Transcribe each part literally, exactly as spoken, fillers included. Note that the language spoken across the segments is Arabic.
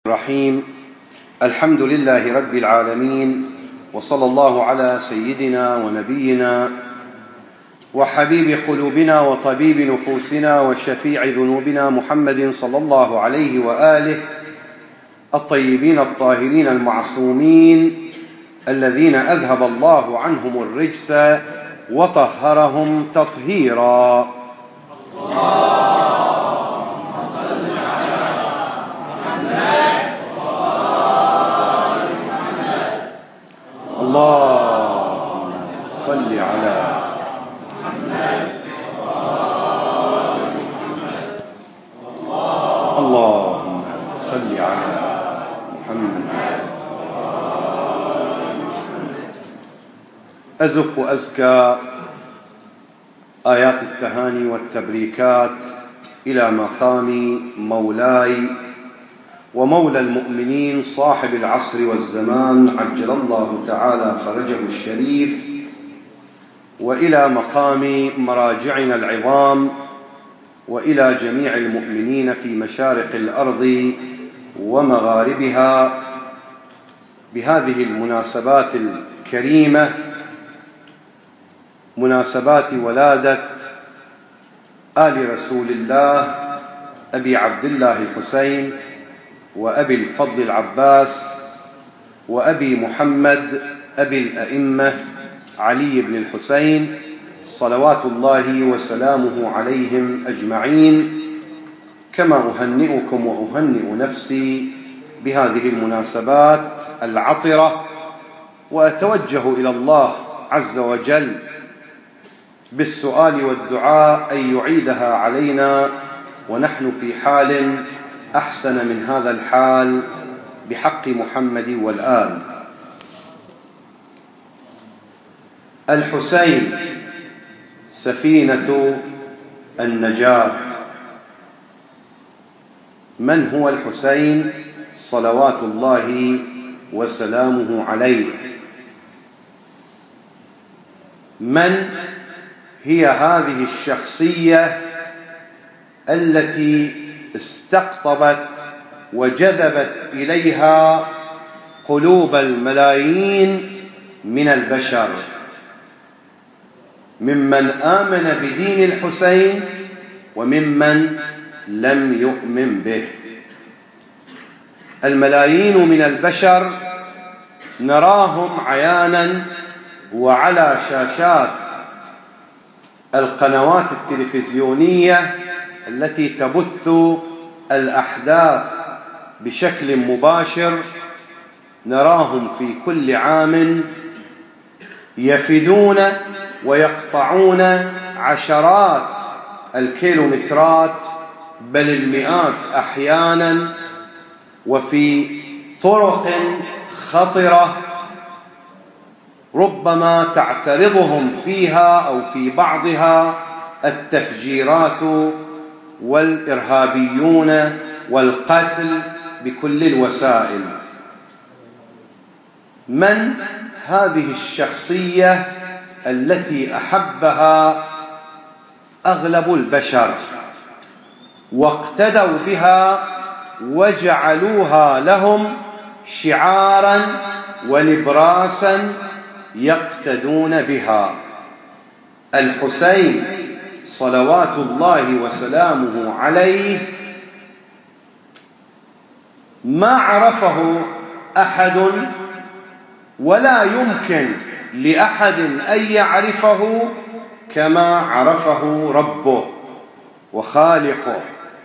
الرحيم. الحمد لله رب العالمين، وصلى الله على سيدنا ونبينا وحبيب قلوبنا وطبيب نفوسنا وشفيع ذنوبنا محمد صلى الله عليه وآله الطيبين الطاهرين المعصومين الذين أذهب الله عنهم الرجس وطهرهم تطهيرا. اللهم صل على محمد. اللهم صل على محمد. أزف وأزكى آيات التهاني والتبريكات إلى مقام مولاي ومولى المؤمنين صاحب العصر والزمان عجل الله تعالى فرجه الشريف، وإلى مقام مراجعنا العظام، وإلى جميع المؤمنين في مشارق الأرض ومغاربها بهذه المناسبات الكريمة، مناسبات ولادة آل رسول الله أبي عبد الله الحسين وأبي الفضل العباس وأبي محمد أبي الأئمة علي بن الحسين صلوات الله وسلامه عليهم أجمعين. كما أهنئكم وأهنئ نفسي بهذه المناسبات العطرة، وأتوجه إلى الله عز وجل بالسؤال والدعاء أن يعيدها علينا ونحن في حال أحسن من هذا الحال بحق محمد والآل. الحسين سفينة النجاة. من هو الحسين صلوات الله وسلامه عليه؟ من هي هذه الشخصية التي استقطبت وجذبت إليها قلوب الملايين من البشر، ممن آمن بدين الحسين وممن لم يؤمن به؟ الملايين من البشر نراهم عيانا وعلى شاشات القنوات التلفزيونية التي تبث الأحداث بشكل مباشر، نراهم في كل عام يفدون ويقطعون عشرات الكيلومترات بل المئات أحيانا، وفي طرق خطرة ربما تعترضهم فيها أو في بعضها التفجيرات والإرهابيون والقتل بكل الوسائل. من هذه الشخصية التي أحبها أغلب البشر واقتدوا بها وجعلوها لهم شعارا ونبراسا يقتدون بها؟ الحسين صلوات الله وسلامه عليه ما عرفه أحد ولا يمكن لأحد أن يعرفه كما عرفه ربه وخالقه.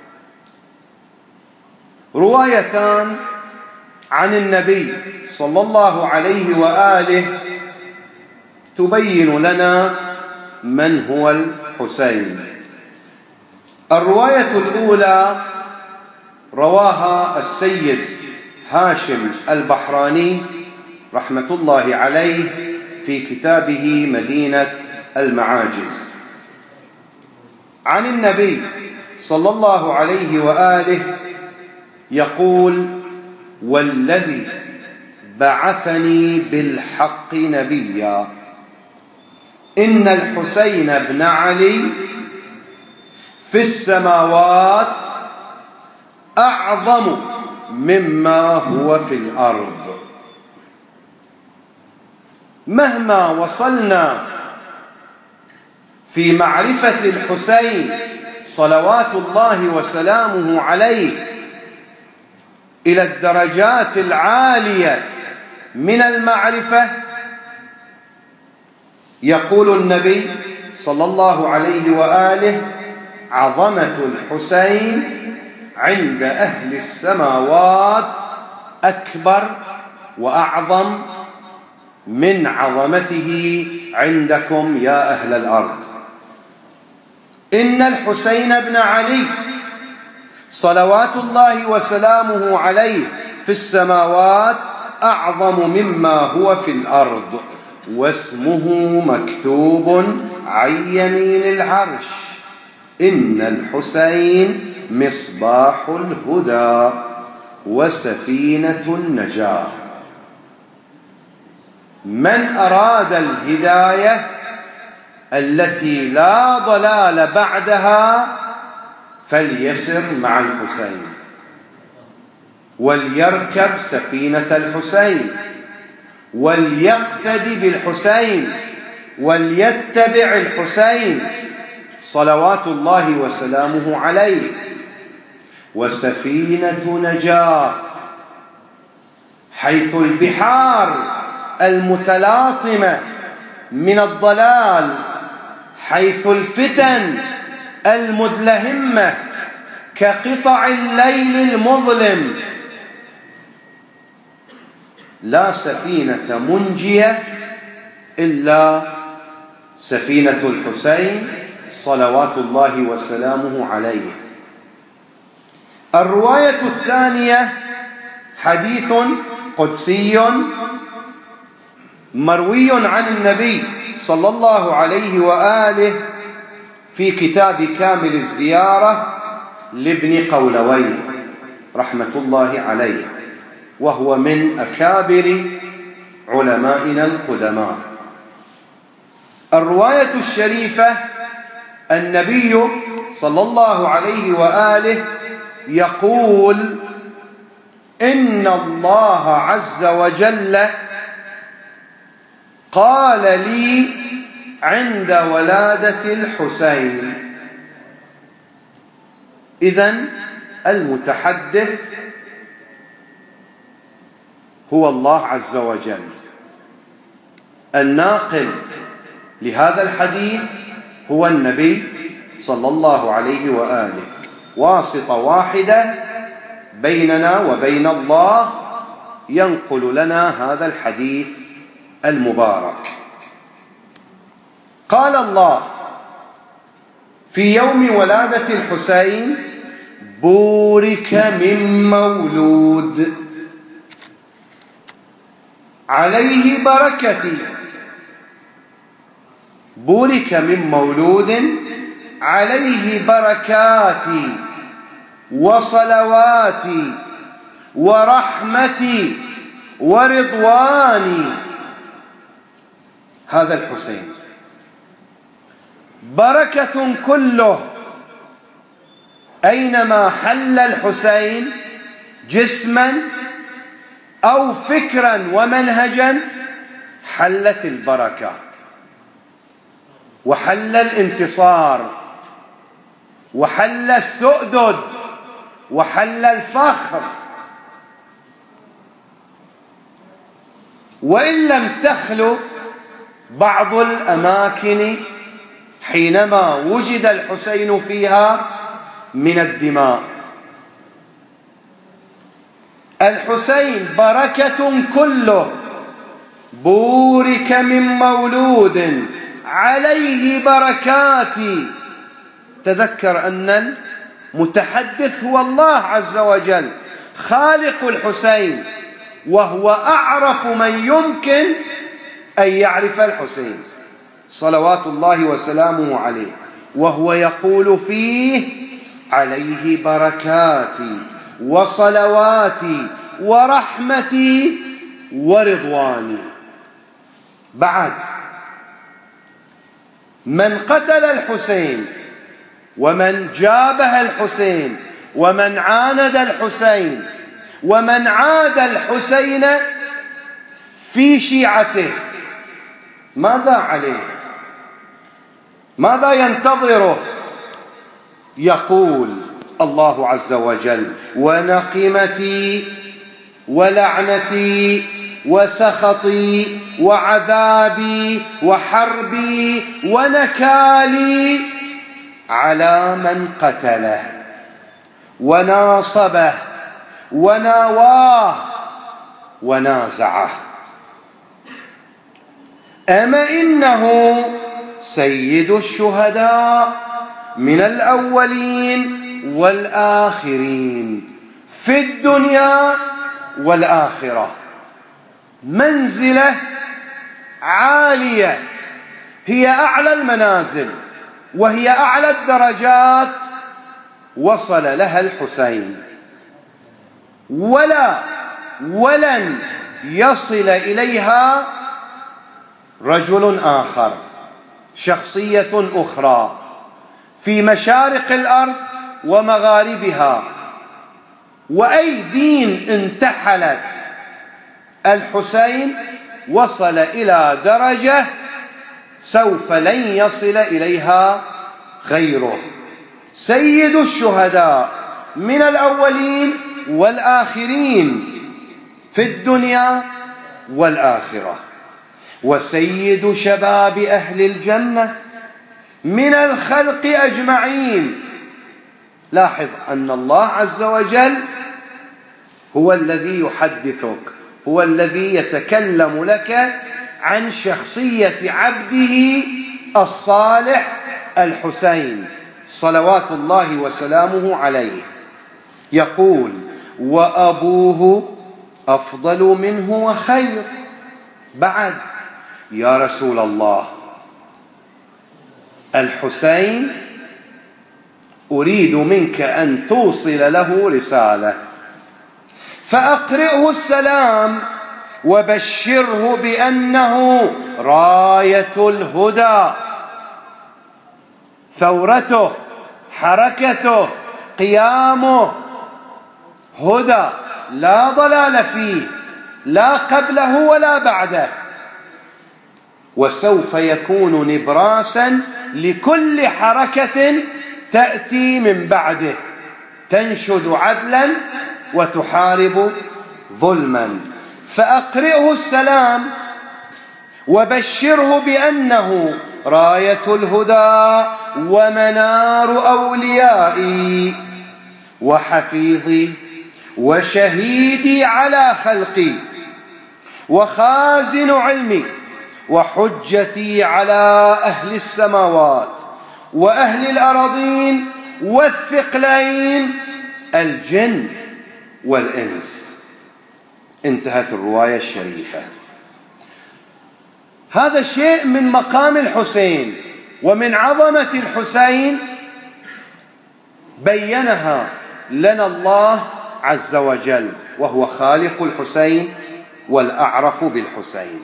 روايتان عن النبي صلى الله عليه وآله تبين لنا من هو الحسين. الرواية الأولى رواها السيد هاشم البحراني رحمة الله عليه في كتابه مدينة المعاجز عن النبي صلى الله عليه وآله يقول: والذي بعثني بالحق نبيا إن الحسين بن علي في السماوات أعظم مما هو في الأرض. مهما وصلنا في معرفة الحسين صلوات الله وسلامه عليه إلى الدرجات العالية من المعرفة، يقول النبي صلى الله عليه وآله: عظمة الحسين عند أهل السماوات أكبر وأعظم من عظمته عندكم يا أهل الأرض. إن الحسين بن علي صلوات الله وسلامه عليه في السماوات أعظم مما هو في الأرض، واسمه مكتوب عن يمين العرش. إن الحسين مصباح الهدى وسفينة النجاة. من أراد الهداية التي لا ضلال بعدها فليسر مع الحسين، وليركب سفينة الحسين، وليقتدي بالحسين، وليتبع الحسين صلوات الله وسلامه عليه. وسفينة نجاة، حيث البحار المتلاطمة من الضلال، حيث الفتن المدلهمة كقطع الليل المظلم، لا سفينة منجية إلا سفينة الحسين صلوات الله وسلامه عليه. الرواية الثانية حديث قدسي مروي عن النبي صلى الله عليه وآله في كتاب كامل الزيارة لابن قولويه رحمة الله عليه، وهو من أكابر علمائنا القدماء. الرواية الشريفة: النبي صلى الله عليه وآله يقول: إن الله عز وجل قال لي عند ولادة الحسين. إذن المتحدث هو الله عز وجل، الناقل لهذا الحديث هو النبي صلى الله عليه وآله، واسطة واحدة بيننا وبين الله ينقل لنا هذا الحديث المبارك. قال الله في يوم ولادة الحسين: بورك من مولود عليه بركتي. بورك من مولود عليه بركاتي وصلواتي ورحمتي ورضواني. هذا الحسين بركة كله. أينما حل الحسين جسما أو فكرا ومنهجا حلت البركة، وحل الانتصار، وحل السؤدد، وحل الفخر. وإن لم تخلو بعض الأماكن حينما وجد الحسين فيها من الدماء. الحسين بركة كله. بورك من مولود عليه بركاتي. تذكر أن المتحدث هو الله عز وجل خالق الحسين، وهو أعرف من يمكن أن يعرف الحسين صلوات الله وسلامه عليه، وهو يقول فيه: عليه بركاتي وصلواتي ورحمتي ورضواني. بعد من قتل الحسين ومن جابه الحسين ومن عاند الحسين ومن عاد الحسين في شيعته ماذا عليه؟ ماذا ينتظره؟ يقول الله عز وجل: ونقمتي ولعنتي وسخطي وعذابي وحربي ونكالي على من قتله وناصبه وناواه ونازعه. أما إنه سيد الشهداء من الأولين والآخرين في الدنيا والآخرة، منزلة عالية هي أعلى المنازل وهي أعلى الدرجات وصل لها الحسين، ولا ولن يصل إليها رجل آخر، شخصية أخرى في مشارق الأرض ومغاربها. وأي دين انتحلت الحسين وصل إلى درجة سوف لن يصل إليها غيره. سيد الشهداء من الأولين والآخرين في الدنيا والآخرة، وسيد شباب أهل الجنة من الخلق أجمعين. لاحظ أن الله عز وجل هو الذي يحدثك، هو الذي يتكلم لك عن شخصية عبده الصالح الحسين صلوات الله وسلامه عليه. يقول: وأبوه أفضل منه وخير. بعد يا رسول الله، الحسين أريد منك أن توصل له رسالة، فأقرئه السلام وبشره بأنه راية الهدى، ثورته، حركته، قيامه هدى لا ضلال فيه، لا قبله ولا بعده، وسوف يكون نبراسا لكل حركة تأتي من بعده تنشد عدلا وتحارب ظلما. فأقرئه السلام وبشره بأنه راية الهدى ومنار أوليائي وحفيظي وشهيدي على خلقي وخازن علمي وحجتي على أهل السماوات وأهل الأراضين والثقلين الجن والإنس. انتهت الرواية الشريفة. هذا شيء من مقام الحسين ومن عظمة الحسين بينها لنا الله عز وجل، وهو خالق الحسين والأعرف بالحسين.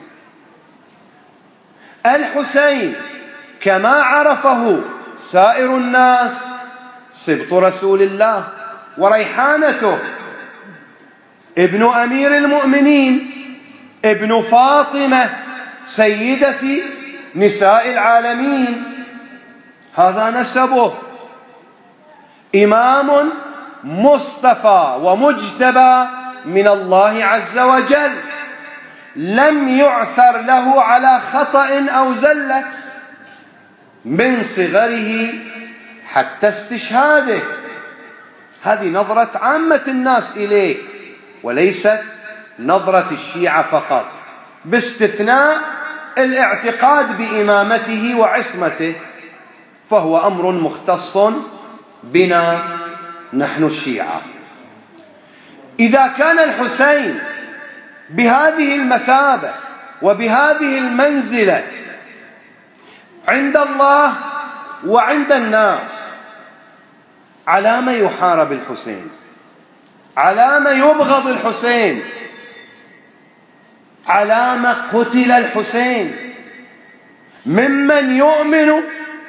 الحسين كما عرفه سائر الناس سبط رسول الله وريحانته، ابن أمير المؤمنين، ابن فاطمة سيدة نساء العالمين، هذا نسبه. إمام مصطفى ومجتبى من الله عز وجل، لم يعثر له على خطأ أو زلة من صغره حتى استشهاده. هذه نظرة عامة الناس إليه، وليست نظرة الشيعة فقط، باستثناء الاعتقاد بإمامته وعصمته، فهو أمر مختص بنا نحن الشيعة. إذا كان الحسين بهذه المثابة وبهذه المنزلة عند الله وعند الناس، على ما يحارب الحسين؟ على ما يبغض الحسين؟ على ما قتل الحسين؟ ممن يؤمن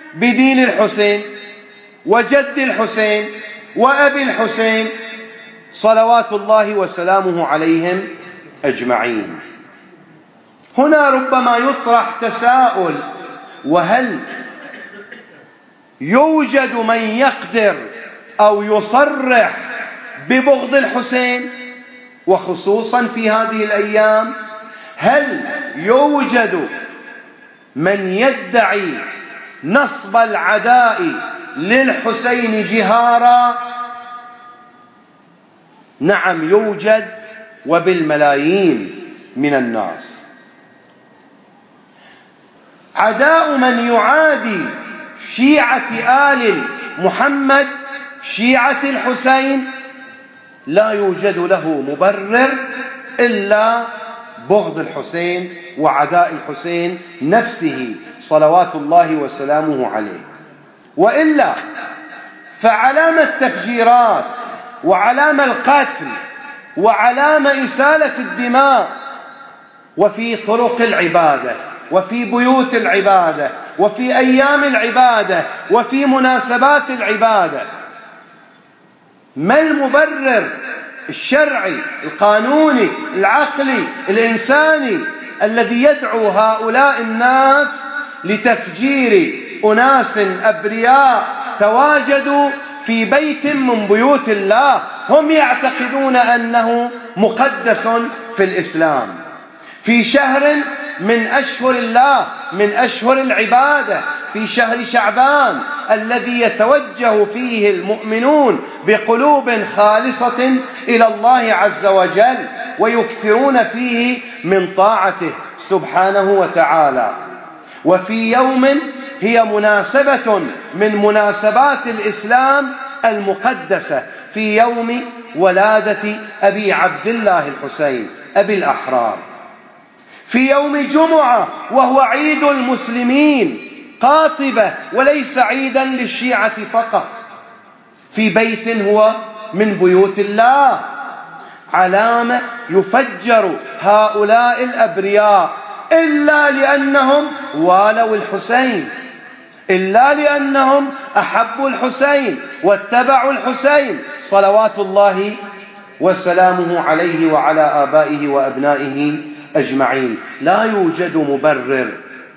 بدين الحسين وجد الحسين وأبي الحسين، صلوات الله وسلامه عليهم أجمعين. هنا ربما يطرح تساؤل: وهل يوجد من يقدر أو يصرح ببغض الحسين، وخصوصا في هذه الأيام؟ هل يوجد من يدعي نصب العداء للحسين جهارا؟ نعم يوجد، وبالملايين من الناس. عداء من يعادي شيعة آل محمد، شيعة الحسين، لا يوجد له مبرر إلا بغض الحسين وعداء الحسين نفسه صلوات الله وسلامه عليه. وإلا فعلام التفجيرات وعلام القتل وعلام إسالة الدماء وفي طرق العبادة وفي بيوت العبادة وفي أيام العبادة وفي مناسبات العبادة، ما المبرر الشرعي القانوني العقلي الإنساني الذي يدعو هؤلاء الناس لتفجير أناس أبرياء تواجدوا في بيت من بيوت الله هم يعتقدون أنه مقدس في الإسلام، في شهر من أشهر الله، من أشهر العبادة، في شهر شعبان الذي يتوجه فيه المؤمنون بقلوب خالصة إلى الله عز وجل ويكثرون فيه من طاعته سبحانه وتعالى. وفي يوم هي مناسبة من مناسبات الإسلام المقدسة، في يوم ولادة أبي عبد الله الحسين أبي الأحرار، في يوم جمعة وهو عيد المسلمين قاطبة وليس عيدا للشيعة فقط، في بيت هو من بيوت الله، علامة يفجر هؤلاء الأبرياء إلا لأنهم والوا الحسين، إلا لأنهم أحبوا الحسين واتبعوا الحسين صلوات الله وسلامه عليه وعلى آبائه وأبنائه أجمعين. لا يوجد مبرر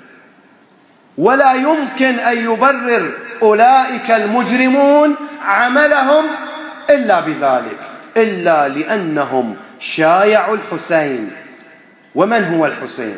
ولا يمكن أن يبرر أولئك المجرمون عملهم إلا بذلك، إلا لأنهم شايعوا الحسين. ومن هو الحسين؟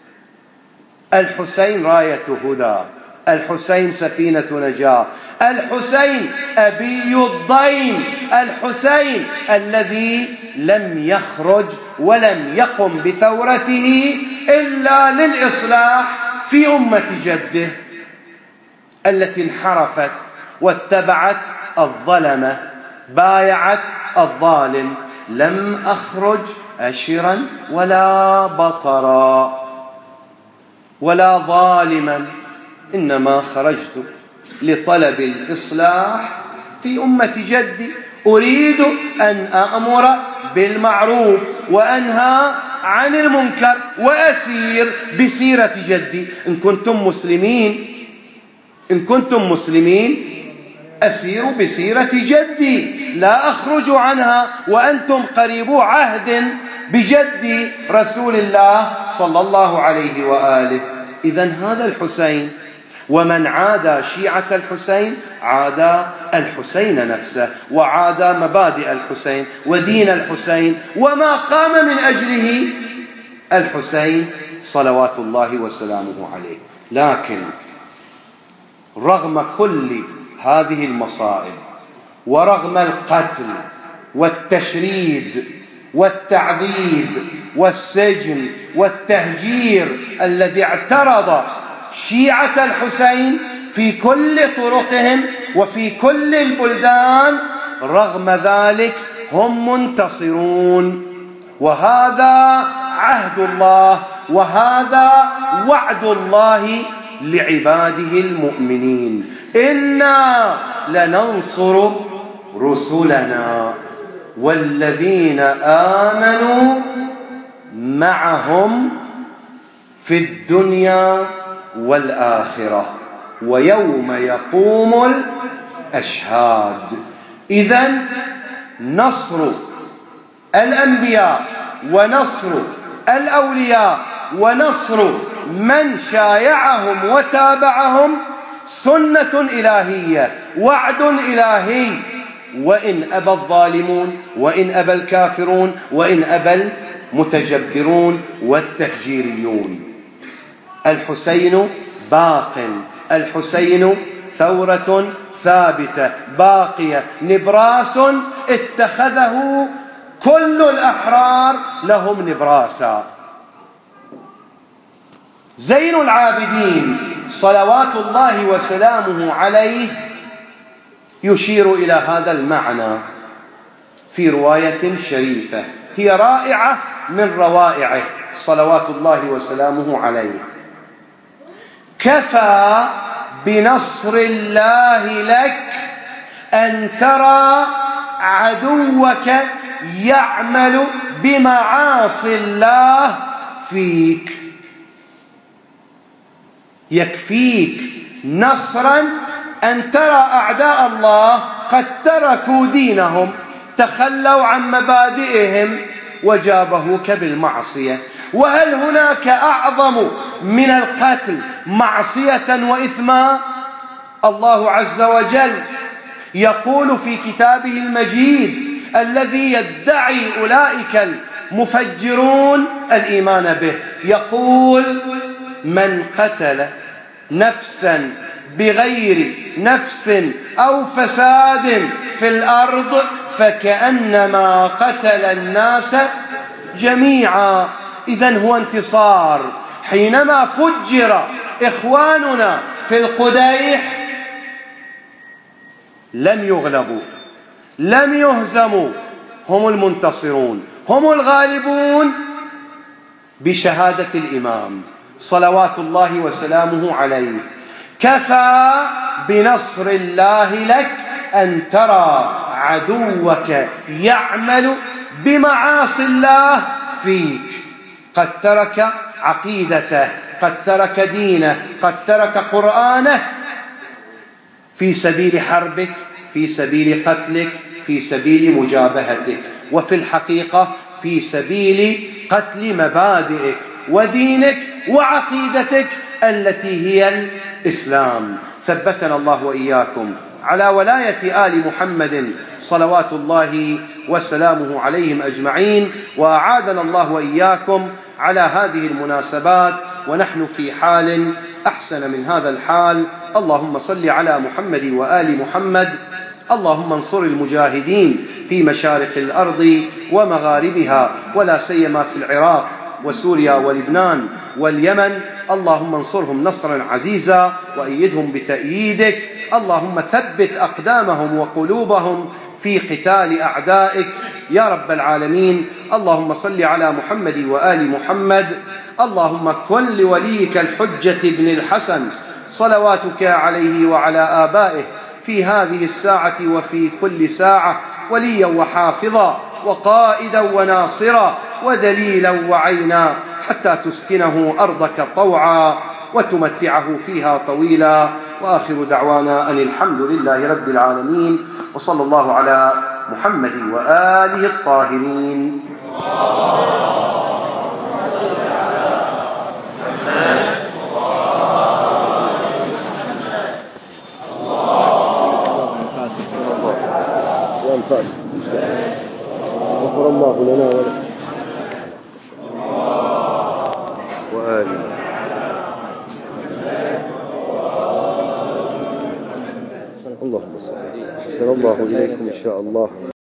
الحسين راية هدى، الحسين سفينة نجاة، الحسين أبي الضيم، الحسين الذي لم يخرج ولم يقم بثورته إلا للإصلاح في أمة جده التي انحرفت واتبعت الظلمة، بايعت الظالم. لم أخرج أشرا ولا بطرا ولا ظالما، إنما خرجت لطلب الإصلاح في أمة جدي، أريد أن أأمر بالمعروف وأنهى عن المنكر وأسير بسيرة جدي. إن كنتم مسلمين إن كنتم مسلمين أسير بسيرة جدي، لا أخرج عنها، وأنتم قريبو عهد بجدي رسول الله صلى الله عليه وآله. إذن هذا الحسين، ومن عادى شيعة الحسين عادى الحسين نفسه، وعادى مبادئ الحسين ودين الحسين وما قام من أجله الحسين صلوات الله وسلامه عليه. لكن رغم كل هذه المصائب ورغم القتل والتشريد والتعذيب والسجن والتهجير الذي اعترض شيعة الحسين في كل طرقهم وفي كل البلدان، رغم ذلك هم منتصرون. وهذا عهد الله وهذا وعد الله لعباده المؤمنين: إنا لننصر رسلنا والذين آمنوا معهم في الدنيا والآخرة ويوم يقوم الأشهاد. إذن نصر الأنبياء ونصر الأولياء ونصر من شايعهم وتابعهم سنة إلهية، وعد إلهي، وإن أبى الظالمون، وإن أبى الكافرون، وإن أبى المتجبرون والتفجيريون. الحسين باق، الحسين ثورة ثابتة باقية، نبراس اتخذه كل الأحرار لهم نبراسا. زين العابدين صلوات الله وسلامه عليه يشير إلى هذا المعنى في رواية شريفة هي رائعة من روائعه صلوات الله وسلامه عليه: كفى بنصر الله لك أن ترى عدوك يعمل بمعاصي الله فيك. يكفيك نصرا أن ترى أعداء الله قد تركوا دينهم، تخلوا عن مبادئهم وجابهوك بالمعصية. وهل هناك أعظم من القتل معصية وإثما؟ الله عز وجل يقول في كتابه المجيد الذي يدعي أولئك المفجرون الإيمان به، يقول: من قتل نفسا بغير نفس أو فساد في الأرض فكأنما قتل الناس جميعا. إذن هو انتصار. حينما فجر إخواننا في القديح لم يغلبوا، لم يهزموا، هم المنتصرون، هم الغالبون بشهادة الإمام صلوات الله وسلامه عليه. كفى بنصر الله لك أن ترى عدوك يعمل بمعاصي الله فيك. قد ترك عقيدته، قد ترك دينه، قد ترك قرآنه في سبيل حربك، في سبيل قتلك، في سبيل مجابهتك، وفي الحقيقة في سبيل قتل مبادئك ودينك وعقيدتك التي هي الإسلام. ثبتنا الله وإياكم على ولاية آل محمد صلوات الله وسلامه عليهم أجمعين، وأعادنا الله وإياكم على هذه المناسبات ونحن في حال أحسن من هذا الحال. اللهم صل على محمد وآل محمد. اللهم انصر المجاهدين في مشارق الأرض ومغاربها، ولا سيما في العراق وسوريا ولبنان واليمن. اللهم انصرهم نصرا عزيزا وأيدهم بتأييدك. اللهم ثبت أقدامهم وقلوبهم في قتال أعدائك يا رب العالمين. اللهم صل على محمد وآل محمد. اللهم كن لوليك الحجة بن الحسن صلواتك عليه وعلى آبائه في هذه الساعة وفي كل ساعة وليا وحافظا وقائدا وناصرا ودليلا وعينا، حتى تسكنه أرضك طوعا وتمتعه فيها طويلا. وآخر دعوانا أن الحمد لله رب العالمين، وصلى الله على محمد وآله الطاهرين. غفر الله لنا ولكم وآله. اللهم صل. أحسن الله إليكم إن شاء الله.